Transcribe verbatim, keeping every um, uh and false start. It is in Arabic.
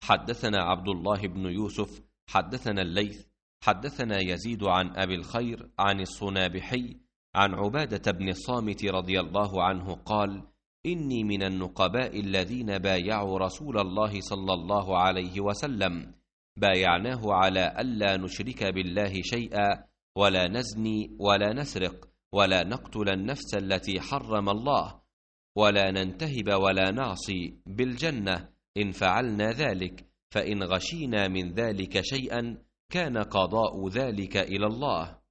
حدثنا عبد الله بن يوسف حدثنا الليث حدثنا يزيد عن أبي الخير عن الصنابحي عن عبادة بن الصامت رضي الله عنه قال: إني من النقباء الذين بايعوا رسول الله صلى الله عليه وسلم، بايعناه على ألا نشرك بالله شيئا، ولا نزني ولا نسرق، ولا نقتل النفس التي حرم الله، ولا ننتهب ولا نعصي، بالجنة إن فعلنا ذلك، فإن غشينا من ذلك شيئا كان قضاء ذلك إلى الله.